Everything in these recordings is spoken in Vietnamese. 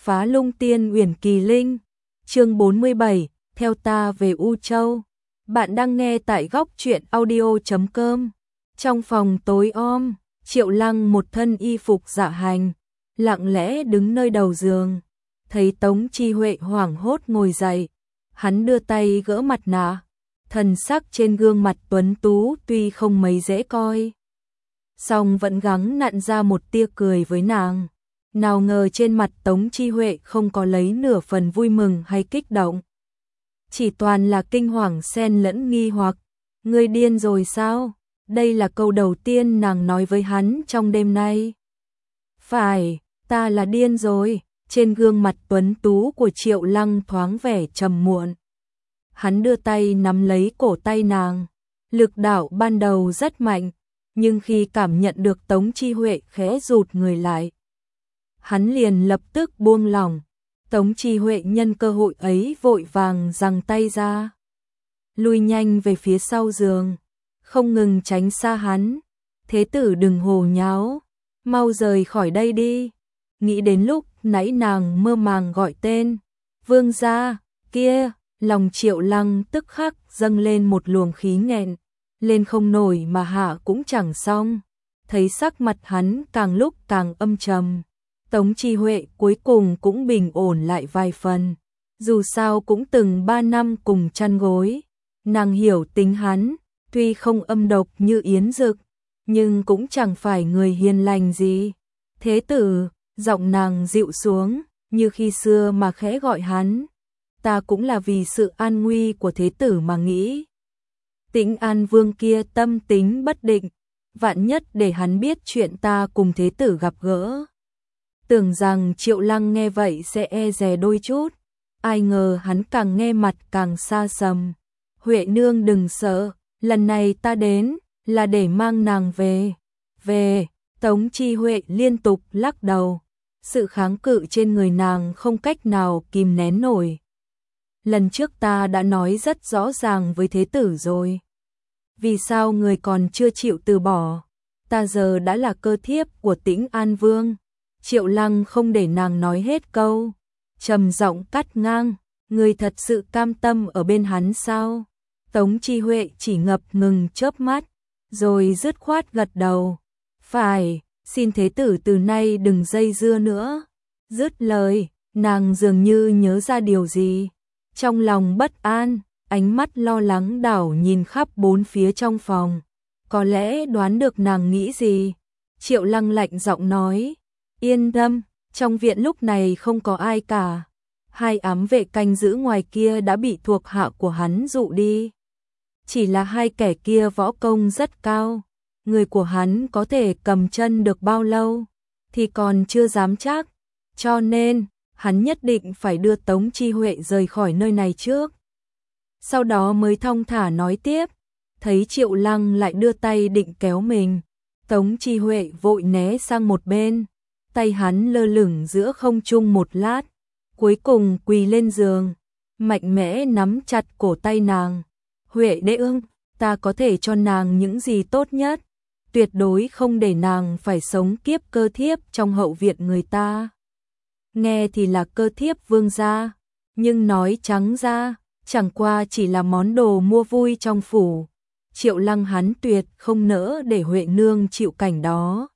Phá Lung Tiên Uyển Kỳ Linh. Chương 47, theo ta về U Châu. Bạn đang nghe tại góc truyện audio.com. Trong phòng tối om, Triệu Lăng một thân y phục dạ hành, lặng lẽ đứng nơi đầu giường. Thấy Tống Chi Huệ hoảng hốt ngồi dậy, hắn đưa tay gỡ mặt nạ. Thần sắc trên gương mặt tuấn tú tuy không mấy dễ coi, song vẫn gắng nặn ra một tia cười với nàng. Nào ngờ trên mặt Tống Chi Huệ không có lấy nửa phần vui mừng hay kích động, chỉ toàn là kinh hoàng xen lẫn nghi hoặc. Ngươi điên rồi sao? Đây là câu đầu tiên nàng nói với hắn trong đêm nay. Phải, ta là điên rồi. Trên gương mặt tuấn tú của Triệu Lăng thoáng vẻ trầm muộn. Hắn đưa tay nắm lấy cổ tay nàng. Lực đạo ban đầu rất mạnh, nhưng khi cảm nhận được Tống Chi Huệ khẽ rụt người lại, hắn liền lập tức buông lỏng. Tống Chi Huệ nhân cơ hội ấy vội vàng giằng tay ra, lui nhanh về phía sau giường, không ngừng tránh xa hắn. Thế tử đừng hồ nháo, mau rời khỏi đây đi. Nghĩ đến lúc nãy nàng mơ màng gọi tên vương gia kia, lòng Triệu Lăng tức khắc dâng lên một luồng khí nghẹn, lên không nổi mà hạ cũng chẳng xong. Thấy sắc mặt hắn càng lúc càng âm trầm, Tống Chi Huệ cuối cùng cũng bình ổn lại vài phần. Dù sao cũng từng 3 năm cùng chăn gối, nàng hiểu tính hắn, tuy không âm độc như Yến Dực, nhưng cũng chẳng phải người hiền lành gì. Thế tử, giọng nàng dịu xuống, như khi xưa mà khẽ gọi hắn. Ta cũng là vì sự an nguy của thế tử mà nghĩ. Tĩnh An Vương kia tâm tính bất định, vạn nhất để hắn biết chuyện ta cùng thế tử gặp gỡ. Tưởng rằng Triệu Lăng nghe vậy sẽ e dè đôi chút, ai ngờ hắn càng nghe mặt càng xa sầm. Huệ nương đừng sợ, lần này ta đến là để mang nàng về. Về. Tống Chi Huệ liên tục lắc đầu, sự kháng cự trên người nàng không cách nào kìm nén nổi. Lần trước ta đã nói rất rõ ràng với thế tử rồi. Vì sao người còn chưa chịu từ bỏ? Ta giờ đã là cơ thiếp của Tĩnh An Vương. Triệu Lăng không để nàng nói hết câu, trầm giọng cắt ngang. Người thật sự cam tâm ở bên hắn sao? Tống Chi Huệ chỉ ngập ngừng chớp mắt, rồi dứt khoát gật đầu. Phải, xin thế tử từ nay đừng dây dưa nữa. Dứt lời, nàng dường như nhớ ra điều gì. Trong lòng bất an, ánh mắt lo lắng đảo nhìn khắp bốn phía trong phòng. Có lẽ đoán được nàng nghĩ gì. Triệu Lăng lạnh giọng nói, yên tâm, trong viện lúc này không có ai cả. 2 ám vệ canh giữ ngoài kia đã bị thuộc hạ của hắn dụ đi. Chỉ là 2 kẻ kia võ công rất cao, người của hắn có thể cầm chân được bao lâu thì còn chưa dám chắc, cho nên hắn nhất định phải đưa Tống Chi Huệ rời khỏi nơi này trước, sau đó mới thong thả nói tiếp. Thấy Triệu Lăng lại đưa tay định kéo mình, Tống Chi Huệ vội né sang một bên, tay hắn lơ lửng giữa không trung một lát, cuối cùng quỳ lên giường, mạnh mẽ nắm chặt cổ tay nàng. Huệ đế ương, ta có thể cho nàng những gì tốt nhất, tuyệt đối không để nàng phải sống kiếp cơ thiếp trong hậu viện người ta. Nghe thì là cơ thiếp vương gia, nhưng nói trắng ra, chẳng qua chỉ là món đồ mua vui trong phủ. Triệu Lăng hắn tuyệt không nỡ để Huệ nương chịu cảnh đó.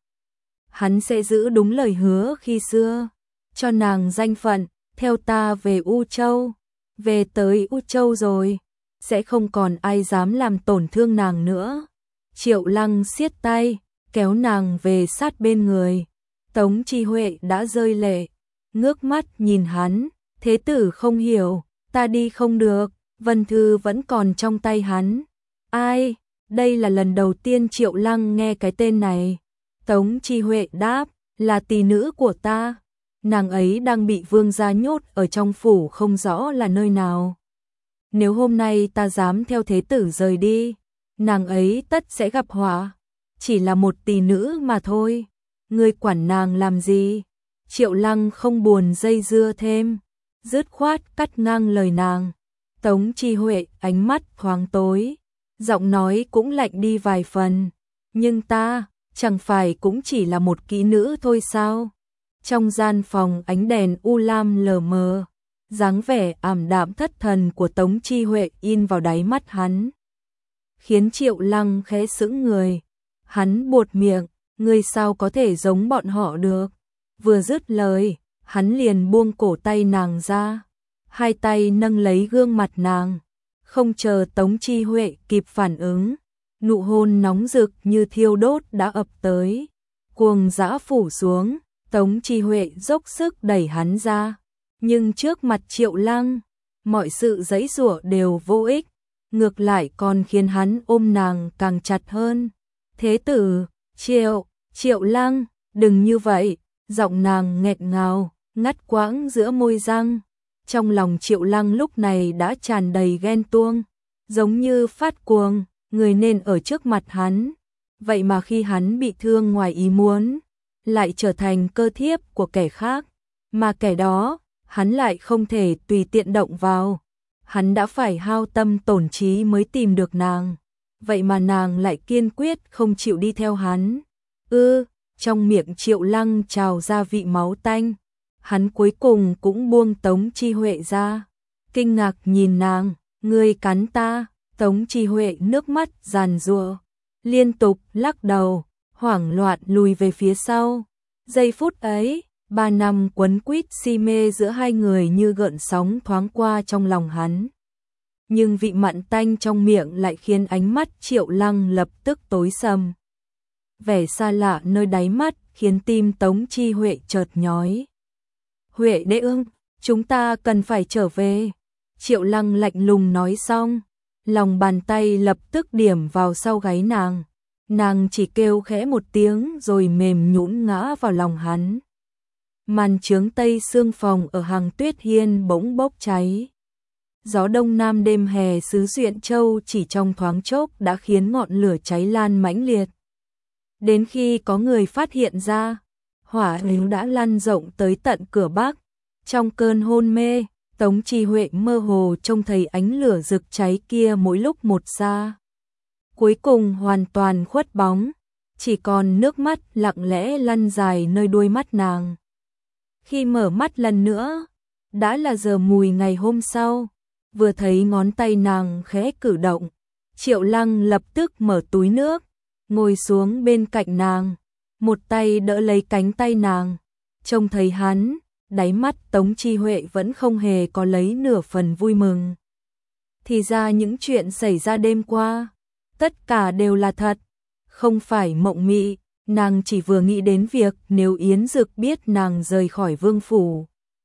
Hắn sẽ giữ đúng lời hứa khi xưa, cho nàng danh phận, theo ta về U Châu. Về tới U Châu rồi, sẽ không còn ai dám làm tổn thương nàng nữa. Triệu Lăng siết tay, kéo nàng về sát bên người. Tống Chi Huệ đã rơi lệ, ngước mắt nhìn hắn. Thế tử không hiểu, ta đi không được, Vân Thư vẫn còn trong tay hắn. Ai? Đây là lần đầu tiên Triệu Lăng nghe cái tên này. Tống Chi Huệ đáp, là tỷ nữ của ta. Nàng ấy đang bị vương gia nhốt ở trong phủ không rõ là nơi nào. Nếu hôm nay ta dám theo thế tử rời đi, nàng ấy tất sẽ gặp họa. Chỉ là một tỷ nữ mà thôi, ngươi quản nàng làm gì? Triệu Lăng không buồn dây dưa thêm, dứt khoát cắt ngang lời nàng. Tống Chi Huệ ánh mắt thoáng tối, giọng nói cũng lạnh đi vài phần. Nhưng ta, chẳng phải cũng chỉ là một kỹ nữ thôi sao? Trong gian phòng ánh đèn u lam lờ mờ, dáng vẻ ảm đạm thất thần của Tống Chi Huệ in vào đáy mắt hắn, khiến Triệu Lăng khẽ sững người. Hắn buột miệng, ngươi sao có thể giống bọn họ được? Vừa dứt lời, hắn liền buông cổ tay nàng ra, hai tay nâng lấy gương mặt nàng. Không chờ Tống Chi Huệ kịp phản ứng, nụ hôn nóng rực như thiêu đốt đã ập tới, cuồng dã phủ xuống. Tống Chi Huệ dốc sức đẩy hắn ra, nhưng trước mặt Triệu Lăng, mọi sự giãy giụa đều vô ích, ngược lại còn khiến hắn ôm nàng càng chặt hơn. Thế tử, Triệu Lăng, đừng như vậy, giọng nàng nghẹn ngào, ngắt quãng giữa môi răng. Trong lòng Triệu Lăng lúc này đã tràn đầy ghen tuông, giống như phát cuồng, người nên ở trước mặt hắn. Vậy mà khi hắn bị thương ngoài ý muốn, lại trở thành cơ thiếp của kẻ khác, mà kẻ đó, hắn lại không thể tùy tiện động vào. Hắn đã phải hao tâm tổn trí mới tìm được nàng, vậy mà nàng lại kiên quyết không chịu đi theo hắn. Trong miệng Triệu Lăng trào ra vị máu tanh, hắn cuối cùng cũng buông Tống Chi Huệ ra, kinh ngạc nhìn nàng, ngươi cắn ta. Tống Chi Huệ nước mắt giàn giụa, liên tục lắc đầu, hoảng loạn lùi về phía sau. Giây phút ấy, 3 năm quấn quýt si mê giữa hai người như gợn sóng thoáng qua trong lòng hắn. Nhưng vị mặn tanh trong miệng lại khiến ánh mắt Triệu Lăng lập tức tối sầm. Vẻ xa lạ nơi đáy mắt khiến tim Tống Chi Huệ chợt nhói. Huệ đệ ương, chúng ta cần phải trở về. Triệu Lăng lạnh lùng nói xong, lòng bàn tay lập tức điểm vào sau gáy nàng. Nàng chỉ kêu khẽ một tiếng rồi mềm nhũn ngã vào lòng hắn. Màn chướng tây sương phòng ở Hàng Tuyết Hiên bỗng bốc cháy. Gió đông nam đêm hè xứ Duyện Châu chỉ trong thoáng chốc đã khiến ngọn lửa cháy lan mãnh liệt. Đến khi có người phát hiện ra, hỏa lính đã lan rộng tới tận cửa Bắc. Trong cơn hôn mê, Tống Chi Huệ mơ hồ trông thấy ánh lửa rực cháy kia mỗi lúc một xa. Cuối cùng hoàn toàn khuất bóng, chỉ còn nước mắt lặng lẽ lăn dài nơi đuôi mắt nàng. Khi mở mắt lần nữa, đã là giờ mùi ngày hôm sau, vừa thấy ngón tay nàng khẽ cử động, Triệu Lăng lập tức mở túi nước, ngồi xuống bên cạnh nàng, một tay đỡ lấy cánh tay nàng. Trông thấy hắn, đáy mắt Tống Chi Huệ vẫn không hề có lấy nửa phần vui mừng. Thì ra những chuyện xảy ra đêm qua, tất cả đều là thật, không phải mộng mị. Nàng chỉ vừa nghĩ đến việc nếu Yến Dực biết nàng rời khỏi vương phủ,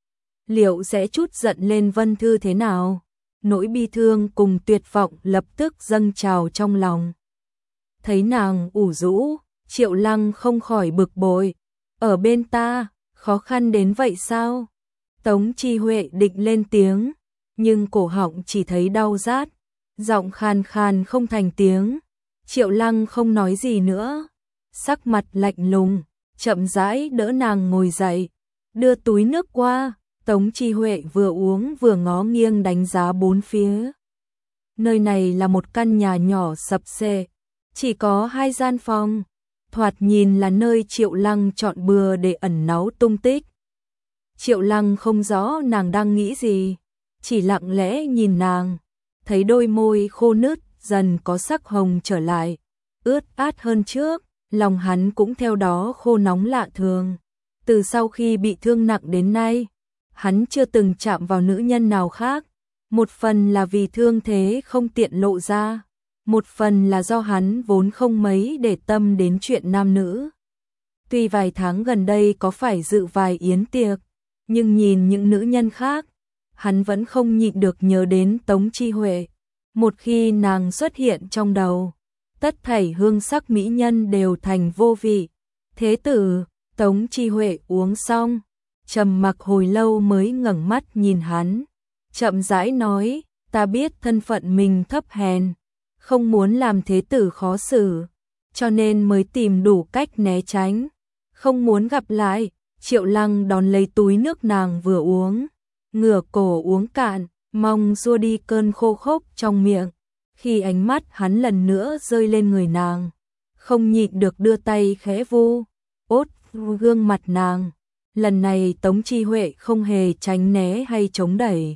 liệu sẽ trút giận lên Vân Thư thế nào? Nỗi bi thương cùng tuyệt vọng lập tức dâng trào trong lòng. Thấy nàng ủ rũ, Triệu Lăng không khỏi bực bội. Ở bên ta, khó khăn đến vậy sao? Tống Chi Huệ định lên tiếng, nhưng cổ họng chỉ thấy đau rát, giọng khàn khàn không thành tiếng. Triệu Lăng không nói gì nữa, sắc mặt lạnh lùng, chậm rãi đỡ nàng ngồi dậy, đưa túi nước qua. Tống Chi Huệ vừa uống vừa ngó nghiêng đánh giá bốn phía. Nơi này là một căn nhà nhỏ sập xệ, chỉ có 2 gian phòng, thoạt nhìn là nơi Triệu Lăng chọn bừa để ẩn náu tung tích. Triệu Lăng không rõ nàng đang nghĩ gì, chỉ lặng lẽ nhìn nàng, thấy đôi môi khô nứt dần có sắc hồng trở lại, ướt át hơn trước, lòng hắn cũng theo đó khô nóng lạ thường. Từ sau khi bị thương nặng đến nay, hắn chưa từng chạm vào nữ nhân nào khác, một phần là vì thương thế không tiện lộ ra, một phần là do hắn vốn không mấy để tâm đến chuyện nam nữ. Tuy vài tháng gần đây có phải dự vài yến tiệc, nhưng nhìn những nữ nhân khác, hắn vẫn không nhịn được nhớ đến Tống Chi Huệ. Một khi nàng xuất hiện trong đầu, tất thảy hương sắc mỹ nhân đều thành vô vị. Thế tử, Tống Chi Huệ uống xong, trầm mặc hồi lâu mới ngẩng mắt nhìn hắn, chậm rãi nói, ta biết thân phận mình thấp hèn, không muốn làm thế tử khó xử, cho nên mới tìm đủ cách né tránh, không muốn gặp lại. Triệu Lăng đón lấy túi nước nàng vừa uống, ngửa cổ uống cạn, mong xua đi cơn khô khốc trong miệng. Khi ánh mắt hắn lần nữa rơi lên người nàng, không nhịn được đưa tay khẽ vu ốt gương mặt nàng, Lần này Tống Chi Huệ không hề tránh né hay chống đẩy,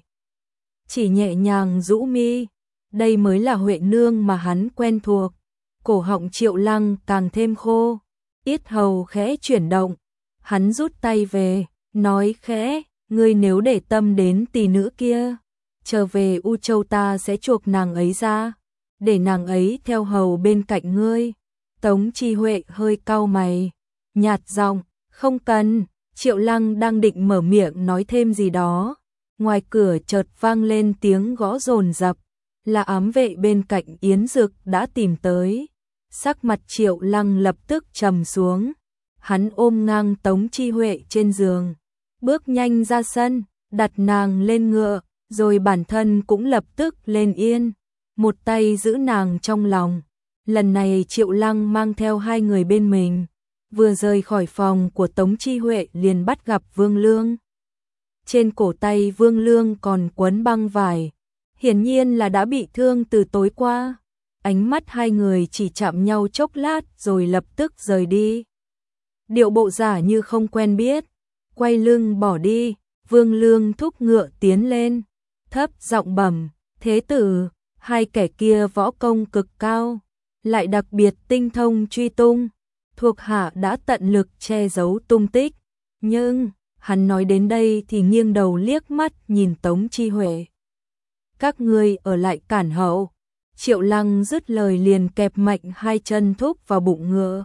chỉ nhẹ nhàng rũ mi. Đây mới là Huệ nương mà hắn quen thuộc. Cổ họng Triệu Lăng càng thêm khô, yết hầu khẽ chuyển động. Hắn rút tay về, nói khẽ, ngươi nếu để tâm đến tỷ nữ kia, trở về U Châu ta sẽ chuộc nàng ấy ra, để nàng ấy theo hầu bên cạnh ngươi. Tống Chi Huệ hơi cau mày, nhạt giọng, không cần. Triệu Lăng đang định mở miệng nói thêm gì đó, ngoài cửa chợt vang lên tiếng gõ dồn dập, là ám vệ bên cạnh Yến Dực đã tìm tới. Sắc mặt Triệu Lăng lập tức trầm xuống, hắn ôm ngang Tống Chi Huệ trên giường, bước nhanh ra sân, đặt nàng lên ngựa, rồi bản thân cũng lập tức lên yên, một tay giữ nàng trong lòng. Lần này Triệu Lăng mang theo hai người bên mình, vừa rời khỏi phòng của Tống Chi Huệ liền bắt gặp Vương Lương. Trên cổ tay Vương Lương còn quấn băng vải, hiển nhiên là đã bị thương từ tối qua. Ánh mắt hai người chỉ chạm nhau chốc lát rồi lập tức rời đi. Điệu bộ giả như không quen biết, quay lưng bỏ đi. Vương Lương thúc ngựa tiến lên, thấp giọng bẩm, thế tử, hai kẻ kia võ công cực cao, lại đặc biệt tinh thông truy tung, thuộc hạ đã tận lực che giấu tung tích. Nhưng, hắn nói đến đây thì nghiêng đầu liếc mắt nhìn Tống Chi Huệ. Các ngươi ở lại cản hậu. Triệu Lăng dứt lời liền kẹp mạnh hai chân thúc vào bụng ngựa,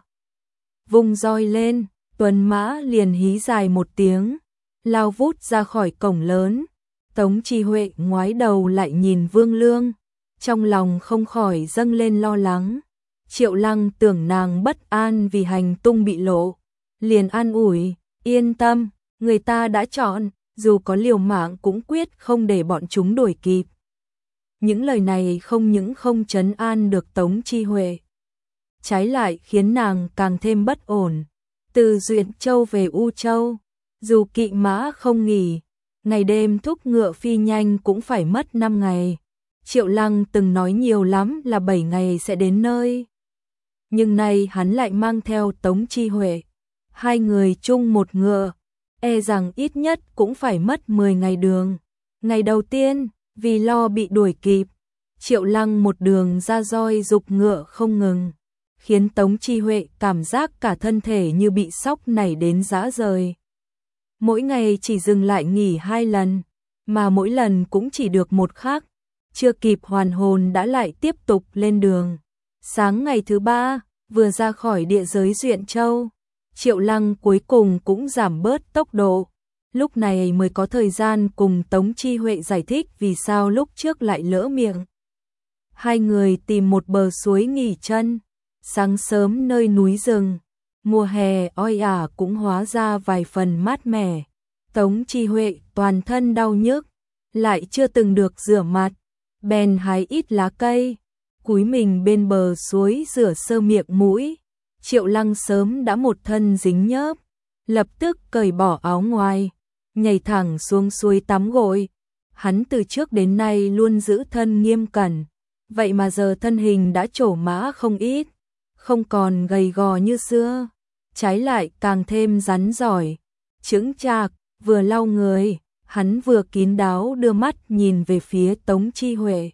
vung roi lên, tuần mã liền hí dài một tiếng, lao vút ra khỏi cổng lớn. Tống Chi Huệ ngoái đầu lại nhìn Vương Lương, trong lòng không khỏi dâng lên lo lắng. Triệu Lăng tưởng nàng bất an vì hành tung bị lộ, liền an ủi, yên tâm, người ta đã chọn, dù có liều mạng cũng quyết không để bọn chúng đuổi kịp. Những lời này không những không trấn an được Tống Chi Huệ, trái lại khiến nàng càng thêm bất ổn. Từ Duyện Châu về U Châu, dù kỵ mã không nghỉ, ngày đêm thúc ngựa phi nhanh cũng phải mất 5 ngày. Triệu Lăng từng nói nhiều lắm là 7 ngày sẽ đến nơi. Nhưng nay hắn lại mang theo Tống Chi Huệ, hai người chung một ngựa, e rằng ít nhất cũng phải mất 10 ngày đường. Ngày đầu tiên, vì lo bị đuổi kịp, Triệu Lăng một đường ra roi giục ngựa không ngừng, khiến Tống Chi Huệ cảm giác cả thân thể như bị sóc nảy đến rã rời. Mỗi ngày chỉ dừng lại nghỉ 2 lần, mà mỗi lần cũng chỉ được một khắc, chưa kịp hoàn hồn đã lại tiếp tục lên đường. Sáng ngày thứ 3, vừa ra khỏi địa giới Duyện Châu, Triệu Lăng cuối cùng cũng giảm bớt tốc độ. Lúc này mới có thời gian cùng Tống Chi Huệ giải thích vì sao lúc trước lại lỡ miệng. Hai người tìm một bờ suối nghỉ chân. Sáng sớm nơi núi rừng, mùa hè oi ả cũng hóa ra vài phần mát mẻ. Tống Chi Huệ toàn thân đau nhức, lại chưa từng được rửa mặt, bèn hái ít lá cây, cúi mình bên bờ suối rửa sơ miệng mũi. Triệu Lăng sớm đã một thân dính nhớp, lập tức cởi bỏ áo ngoài, nhảy thẳng xuống suối tắm gội. Hắn từ trước đến nay luôn giữ thân nghiêm cẩn, vậy mà giờ thân hình đã trổ mã không ít, không còn gầy gò như xưa, trái lại càng thêm rắn giỏi, chững chạc. Vừa lau người, hắn vừa kín đáo đưa mắt nhìn về phía Tống Chi Huệ.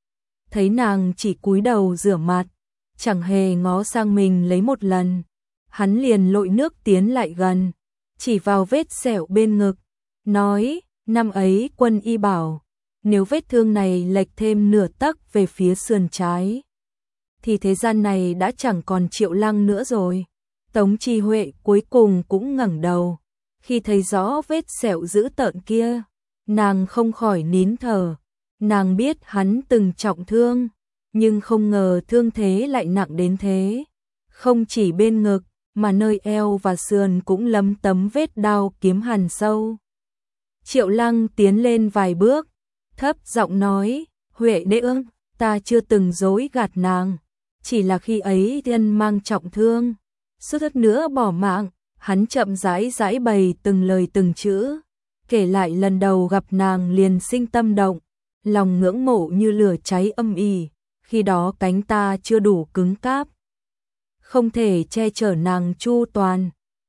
Thấy nàng chỉ cúi đầu rửa mặt, chẳng hề ngó sang mình lấy một lần, hắn liền lội nước tiến lại gần, chỉ vào vết sẹo bên ngực, nói, năm ấy quân y bảo, nếu vết thương này lệch thêm nửa tấc về phía sườn trái, thì thế gian này đã chẳng còn Triệu Lăng nữa rồi. Tống Chi Huệ cuối cùng cũng ngẩng đầu, khi thấy rõ vết sẹo dữ tợn kia, nàng không khỏi nín thở. Nàng biết hắn từng trọng thương, nhưng không ngờ thương thế lại nặng đến thế. Không chỉ bên ngực, mà nơi eo và sườn cũng lấm tấm vết đao kiếm hằn sâu. Triệu Lăng tiến lên vài bước, thấp giọng nói, Huệ nương, ta chưa từng dối gạt nàng, chỉ là khi ấy thân mang trọng thương, suýt nữa bỏ mạng. Hắn chậm rãi rãi bày từng lời từng chữ, kể lại lần đầu gặp nàng liền sinh tâm động, lòng ngưỡng mộ như lửa cháy âm ỉ, khi đó cánh ta chưa đủ cứng cáp, không thể che chở nàng chu toàn,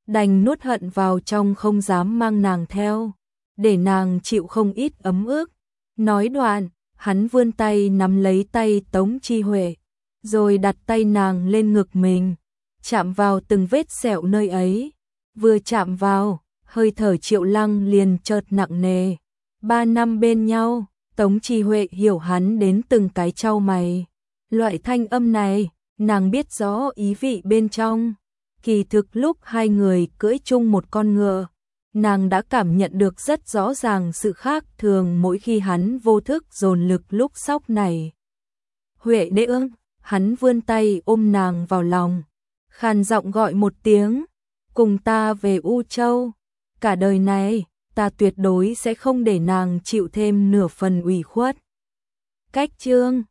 đành nuốt hận vào trong không dám mang nàng theo, để nàng chịu không ít ấm ức. Nói đoạn, hắn vươn tay nắm lấy tay Tống Chi Huệ, rồi đặt tay nàng lên ngực mình, chạm vào từng vết sẹo nơi ấy. Vừa chạm vào, hơi thở Triệu Lăng liền chợt nặng nề. 3 năm bên nhau, Tống Chi Huệ hiểu hắn đến từng cái chau mày. Loại thanh âm này, nàng biết rõ ý vị bên trong. Kỳ thực lúc hai người cưỡi chung một con ngựa, nàng đã cảm nhận được rất rõ ràng sự khác thường mỗi khi hắn vô thức dồn lực lúc sóc này. Huệ đế ương, hắn vươn tay ôm nàng vào lòng, khàn giọng gọi một tiếng, cùng ta về U Châu. Cả đời này, ta tuyệt đối sẽ không để nàng chịu thêm nửa phần ủy khuất. Cách chương